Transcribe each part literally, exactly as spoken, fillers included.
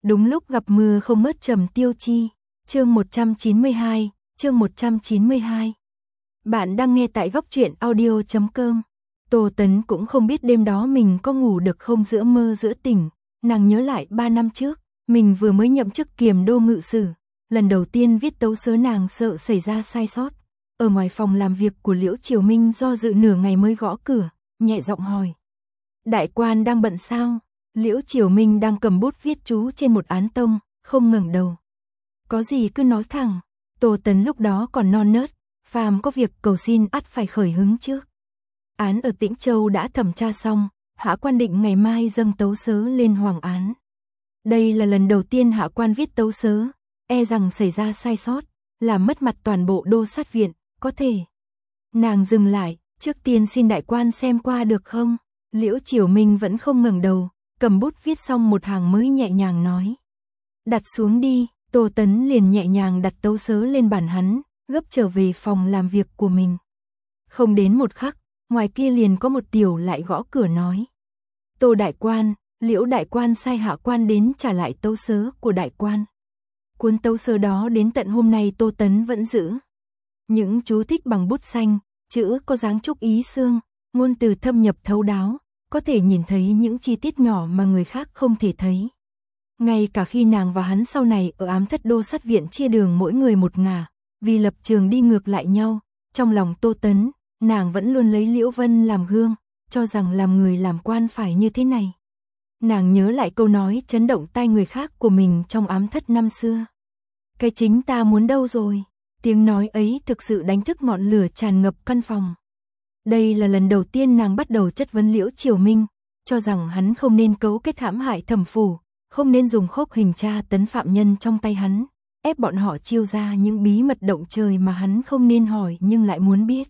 Đúng lúc gặp mưa không mất Trầm Tiêu Chi. Chương một trăm chín mươi hai, chương một trăm chín mươi hai. Bạn đang nghe tại góc truyện audio chấm com. Tô Tấn cũng không biết đêm đó mình có ngủ được không, giữa mơ giữa tỉnh, nàng nhớ lại ba năm trước, mình vừa mới nhậm chức kiềm đô ngự sử, lần đầu tiên viết tấu sớ nàng sợ xảy ra sai sót. Ở ngoài phòng làm việc của Liễu Triều Minh do dự nửa ngày mới gõ cửa, nhẹ giọng hỏi: "Đại quan đang bận sao?" Liễu Triều Minh đang cầm bút viết chú trên một án tông, không ngẩng đầu. "Có gì cứ nói thẳng." Tô Tấn lúc đó còn non nớt, phàm có việc cầu xin ắt phải khởi hứng trước. Án ở Tĩnh Châu đã thẩm tra xong, hạ quan định ngày mai dâng tấu sớ lên hoàng án. Đây là lần đầu tiên hạ quan viết tấu sớ, e rằng xảy ra sai sót, làm mất mặt toàn bộ đô sát viện, có thể. Nàng dừng lại, trước tiên xin đại quan xem qua được không? Liễu Triều Minh vẫn không ngẩng đầu, cầm bút viết xong một hàng mới nhẹ nhàng nói: "Đặt xuống đi." Tô Tấn liền nhẹ nhàng đặt tấu sớ lên bàn hắn, gấp trở về phòng làm việc của mình. Không đến một khắc, ngoài kia liền có một tiểu lại gõ cửa nói: "Tô đại quan, Liễu đại quan sai hạ quan đến trả lại tấu sớ của đại quan." Cuốn tấu sớ đó đến tận hôm nay Tô Tấn vẫn giữ. Những chú thích bằng bút xanh, chữ có dáng trúc ý xương, ngôn từ thâm nhập thấu đáo, có thể nhìn thấy những chi tiết nhỏ mà người khác không thể thấy. Ngay cả khi nàng và hắn sau này ở ám thất đô sát viện chia đường mỗi người một ngả, vì lập trường đi ngược lại nhau, trong lòng Tô Tấn, nàng vẫn luôn lấy Liễu Vân làm gương, cho rằng làm người làm quan phải như thế này. Nàng nhớ lại câu nói chấn động tai người khác của mình trong ám thất năm xưa: "Cái chính ta muốn đâu rồi?" Tiếng nói ấy thực sự đánh thức ngọn lửa tràn ngập căn phòng. Đây là lần đầu tiên nàng bắt đầu chất vấn Liễu Triều Minh, cho rằng hắn không nên cấu kết hãm hại thẩm phủ, không nên dùng khốc hình tra tấn phạm nhân trong tay hắn, ép bọn họ chiêu ra những bí mật động trời mà hắn không nên hỏi nhưng lại muốn biết.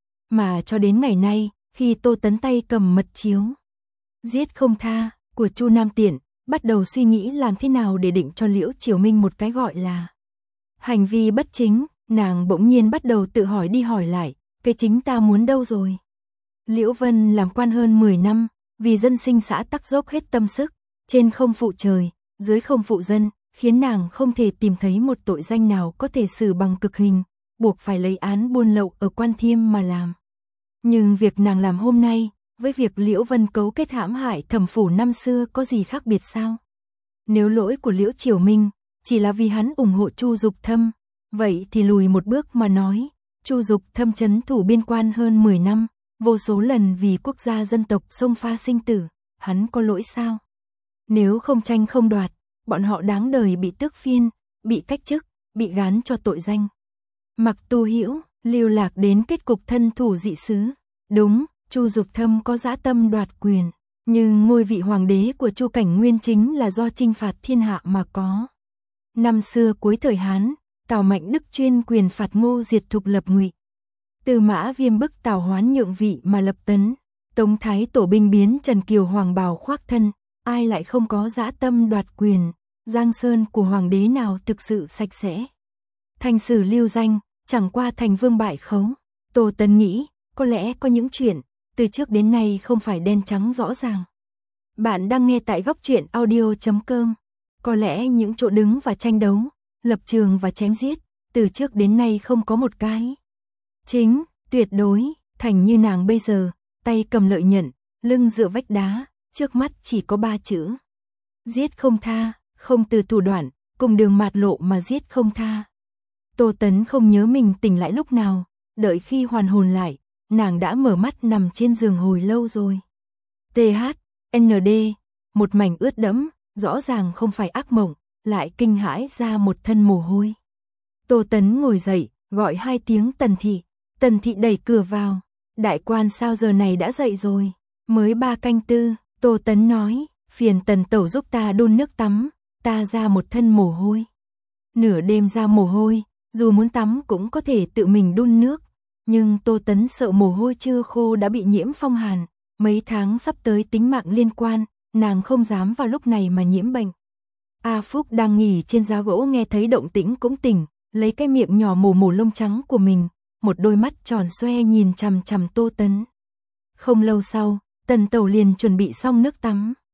Mà cho đến ngày nay, khi Tô Tấn tay cầm mật chiếu "Giết không tha" của Chu Nam Tiện, bắt đầu suy nghĩ làm thế nào để định cho Liễu Triều Minh một cái gọi là hành vi bất chính, nàng bỗng nhiên bắt đầu tự hỏi đi hỏi lại: "Cái chính ta muốn đâu rồi?" Liễu Vân làm quan hơn mười năm, vì dân sinh xã tắc dốc hết tâm sức, trên không phụ trời, dưới không phụ dân, khiến nàng không thể tìm thấy một tội danh nào có thể xử bằng cực hình, buộc phải lấy án buôn lậu ở Quan Thiêm mà làm. Nhưng việc nàng làm hôm nay, với việc Liễu Vân cấu kết hãm hại thẩm phủ năm xưa có gì khác biệt sao? Nếu lỗi của Liễu Triều Minh chỉ là vì hắn ủng hộ Chu Dục Thâm, vậy thì lùi một bước mà nói, Chu Dục Thâm trấn thủ biên quan hơn mười năm, vô số lần vì quốc gia dân tộc xông pha sinh tử, hắn có lỗi sao? Nếu không tranh không đoạt, bọn họ đáng đời bị tước phiên, bị cách chức, bị gán cho tội danh. Mặc Tu Hữu, lưu lạc đến kết cục thân thủ dị xứ. Đúng, Chu Dục Thâm có dã tâm đoạt quyền, nhưng ngôi vị hoàng đế của Chu Cảnh Nguyên chính là do chinh phạt thiên hạ mà có. Năm xưa cuối thời Hán, Tào Mạnh Đức chuyên quyền phạt Ngô diệt Thục lập Ngụy. Tư Mã Viêm bức Tào Hoán nhượng vị mà lập Tấn. Tống Thái Tổ binh biến Trần Kiều hoàng bào khoác thân, ai lại không có dã tâm đoạt quyền. Giang sơn của hoàng đế nào thực sự sạch sẽ. Thành sử lưu danh, chẳng qua thành vương bại khấu. Tô Tấn nghĩ, có lẽ có những chuyện từ trước đến nay không phải đen trắng rõ ràng. Bạn đang nghe tại góc truyện audio chấm com. Có lẽ những chỗ đứng và tranh đấu, lập trường và chém giết, từ trước đến nay không có một cái chính, tuyệt đối, thành như nàng bây giờ, tay cầm lợi nhận, lưng dựa vách đá, trước mắt chỉ có ba chữ: giết không tha, không từ thủ đoạn, cùng đường mạt lộ mà giết không tha. Tô Tấn không nhớ mình tỉnh lại lúc nào, đợi khi hoàn hồn lại, nàng đã mở mắt nằm trên giường hồi lâu rồi. tê hát en đê, một mảnh ướt đẫm, rõ ràng không phải ác mộng, lại kinh hãi ra một thân mồ hôi. Tô Tấn ngồi dậy, gọi hai tiếng Tần Thị. Tần Thị đẩy cửa vào: "Đại quan sao giờ này đã dậy rồi?" "Mới ba canh tư." Tô Tấn nói: "Phiền Tần tẩu giúp ta đun nước tắm, ta ra một thân mồ hôi." Nửa đêm ra mồ hôi, dù muốn tắm cũng có thể tự mình đun nước, nhưng Tô Tấn sợ mồ hôi chưa khô đã bị nhiễm phong hàn, mấy tháng sắp tới tính mạng liên quan, nàng không dám vào lúc này mà nhiễm bệnh. A Phúc đang nghỉ trên giá gỗ nghe thấy động tĩnh cũng tỉnh, lấy cái miệng nhỏ mổ mổ lông trắng của mình, một đôi mắt tròn xoe nhìn chằm chằm Tô Tấn. Không lâu sau, Tần tẩu liền chuẩn bị xong nước tắm.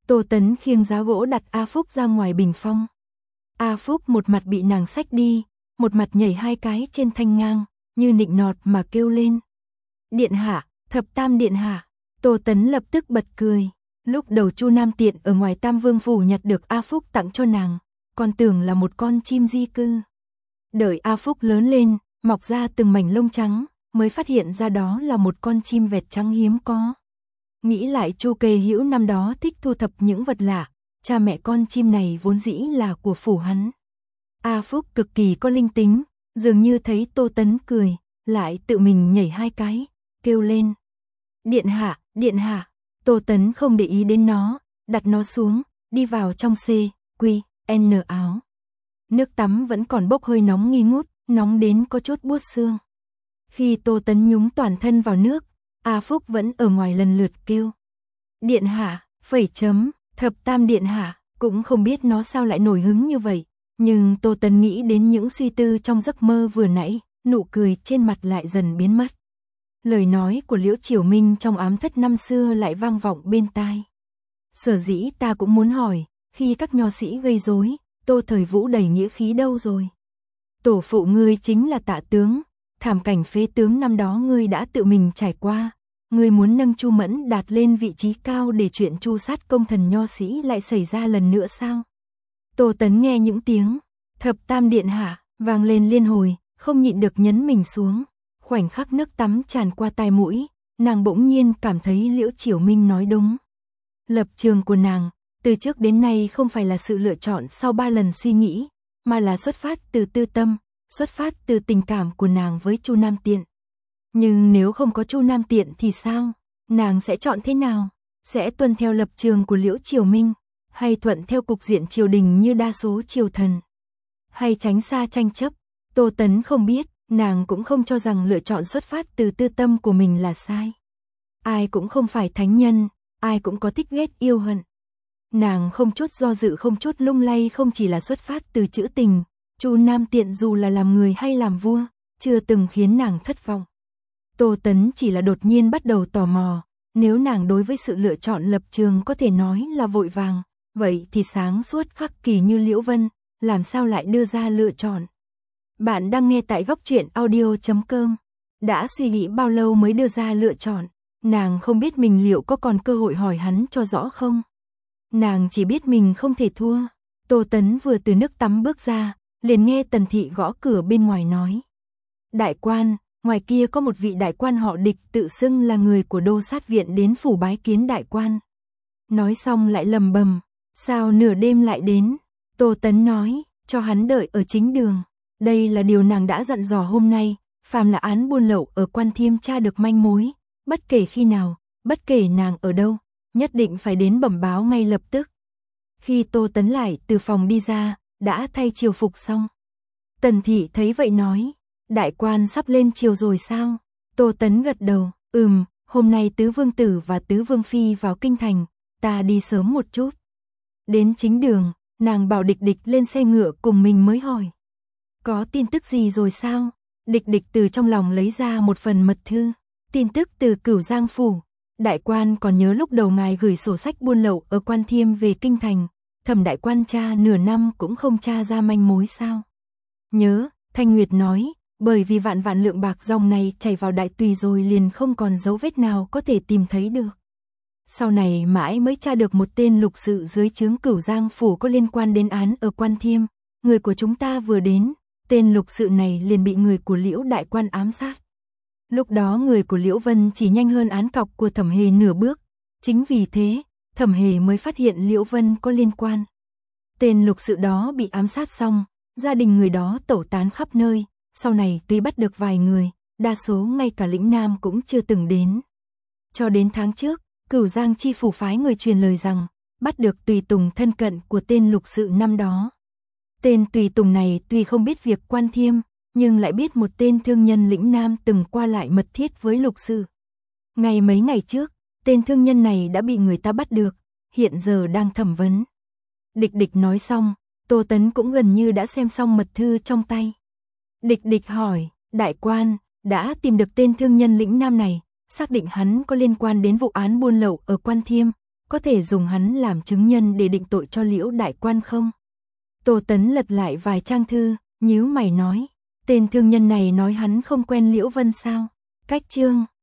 Tô Tấn khiêng giá gỗ đặt A Phúc ra ngoài bình phong. A Phúc một mặt bị nàng xách đi, một mặt nhảy hai cái trên thanh ngang, như nịnh nọt mà kêu lên. Điện hạ, thập tam điện hạ. Tô Tấn lập tức bật cười. Lúc đầu Chu Nam Tiện ở ngoài Tam Vương phủ nhặt được A Phúc tặng cho nàng, còn tưởng là một con chim di cư. Đợi A Phúc lớn lên, mọc ra từng mảnh lông trắng, mới phát hiện ra đó là một con chim vẹt trắng hiếm có. Nghĩ lại Chu Kê Hữu năm đó thích thu thập những vật lạ, cha mẹ con chim này vốn dĩ là của phủ hắn. A Phúc cực kỳ có linh tính, dường như thấy Tô Tấn cười, lại tự mình nhảy hai cái, kêu lên. Điện hạ, điện hạ. Tô Tấn không để ý đến nó, đặt nó xuống, đi vào trong C, Q, N áo. Nước tắm vẫn còn bốc hơi nóng nghi ngút, nóng đến có chút buốt xương. Khi Tô Tấn nhúng toàn thân vào nước, A Phúc vẫn ở ngoài lần lượt kêu. Điện hạ, phẩy chấm, thập tam điện hạ, cũng không biết nó sao lại nổi hứng như vậy. Nhưng Tô Tấn nghĩ đến những suy tư trong giấc mơ vừa nãy, nụ cười trên mặt lại dần biến mất. Lời nói của Liễu Triều Minh trong ám thất năm xưa lại vang vọng bên tai. Sở dĩ ta cũng muốn hỏi, khi các nho sĩ gây rối, Tô Thời Vũ đầy nghĩa khí đâu rồi? Tổ phụ ngươi chính là Tạ tướng, thảm cảnh phế tướng năm đó ngươi đã tự mình trải qua, ngươi muốn nâng Chu Mẫn đạt lên vị trí cao để chuyện tru sát công thần nho sĩ lại xảy ra lần nữa sao? Tô Tấn nghe những tiếng thập tam điện hạ vang lên liên hồi, không nhịn được nhấn mình xuống. Khoảnh khắc nước tắm tràn qua tai mũi, nàng bỗng nhiên cảm thấy Liễu Triều Minh nói đúng. Lập trường của nàng, từ trước đến nay không phải là sự lựa chọn sau ba lần suy nghĩ, mà là xuất phát từ tư tâm, xuất phát từ tình cảm của nàng với Chu Nam Tiện. Nhưng nếu không có Chu Nam Tiện thì sao? Nàng sẽ chọn thế nào? Sẽ tuân theo lập trường của Liễu Triều Minh, hay thuận theo cục diện triều đình như đa số triều thần? Hay tránh xa tranh chấp? Tô Tấn không biết. Nàng cũng không cho rằng lựa chọn xuất phát từ tư tâm của mình là sai. Ai cũng không phải thánh nhân, ai cũng có thích ghét yêu hận. Nàng không chút do dự không chút lung lay không chỉ là xuất phát từ chữ tình, Chu Nam Tiện dù là làm người hay làm vua, chưa từng khiến nàng thất vọng. Tô Tấn chỉ là đột nhiên bắt đầu tò mò, nếu nàng đối với sự lựa chọn lập trường có thể nói là vội vàng, vậy thì sáng suốt khắc kỷ như Liễu Vân, làm sao lại đưa ra lựa chọn? Bạn đang nghe tại góc truyện audio chấm com. Đã suy nghĩ bao lâu mới đưa ra lựa chọn, nàng không biết mình liệu có còn cơ hội hỏi hắn cho rõ không. Nàng chỉ biết mình không thể thua. Tô Tấn vừa từ nước tắm bước ra, liền nghe Tần Thị gõ cửa bên ngoài nói. Đại quan, ngoài kia có một vị đại quan họ Địch tự xưng là người của Đô Sát Viện đến phủ bái kiến đại quan. Nói xong lại lầm bầm, sao nửa đêm lại đến? Tô Tấn nói, cho hắn đợi ở chính đường. Đây là điều nàng đã dặn dò hôm nay, phàm là án buôn lậu ở Quan Thiêm tra được manh mối, bất kể khi nào, bất kể nàng ở đâu, nhất định phải đến bẩm báo ngay lập tức. Khi Tô Tấn lại từ phòng đi ra, đã thay triều phục xong. Tần Thị thấy vậy nói, đại quan sắp lên triều rồi sao? Tô Tấn gật đầu, ừm, hôm nay Tứ Vương Tử và Tứ Vương Phi vào kinh thành, ta đi sớm một chút. Đến chính đường, nàng bảo Địch Địch lên xe ngựa cùng mình mới hỏi. Có tin tức gì rồi sao? Địch Địch từ trong lòng lấy ra một phần mật thư. Tin tức từ Cửu Giang phủ. Đại quan còn nhớ lúc đầu ngài gửi sổ sách buôn lậu ở Quan Thiêm về kinh thành, Thẩm đại quan tra nửa năm cũng không tra ra manh mối sao? Nhớ, Thanh Nguyệt nói, bởi vì vạn vạn lượng bạc dòng này chảy vào đại tùy rồi liền không còn dấu vết nào có thể tìm thấy được. Sau này mãi mới tra được một tên lục sự dưới trướng Cửu Giang phủ có liên quan đến án ở Quan Thiêm, người của chúng ta vừa đến, tên lục sự này liền bị người của Liễu đại quan ám sát. Lúc đó người của Liễu Vân chỉ nhanh hơn án cọc của Thẩm Hề nửa bước, chính vì thế, Thẩm Hề mới phát hiện Liễu Vân có liên quan. Tên lục sự đó bị ám sát xong, gia đình người đó tẩu tán khắp nơi, sau này tuy bắt được vài người, đa số ngay cả lĩnh Nam cũng chưa từng đến. Cho đến tháng trước, Cửu Giang chi phủ phái người truyền lời rằng, bắt được tùy tùng thân cận của tên lục sự năm đó. Tên tùy tùng này tuy không biết việc Quan Thiêm, nhưng lại biết một tên thương nhân lĩnh Nam từng qua lại mật thiết với lục sự. Ngày mấy ngày trước, tên thương nhân này đã bị người ta bắt được, hiện giờ đang thẩm vấn. Địch Địch nói xong, Tô Tấn cũng gần như đã xem xong mật thư trong tay. Địch Địch hỏi, đại quan, đã tìm được tên thương nhân lĩnh Nam này, xác định hắn có liên quan đến vụ án buôn lậu ở Quan Thiêm, có thể dùng hắn làm chứng nhân để định tội cho Liễu đại quan không? Tô Tấn lật lại vài trang thư, nhíu mày nói, tên thương nhân này nói hắn không quen Liễu Vân sao? Cách chương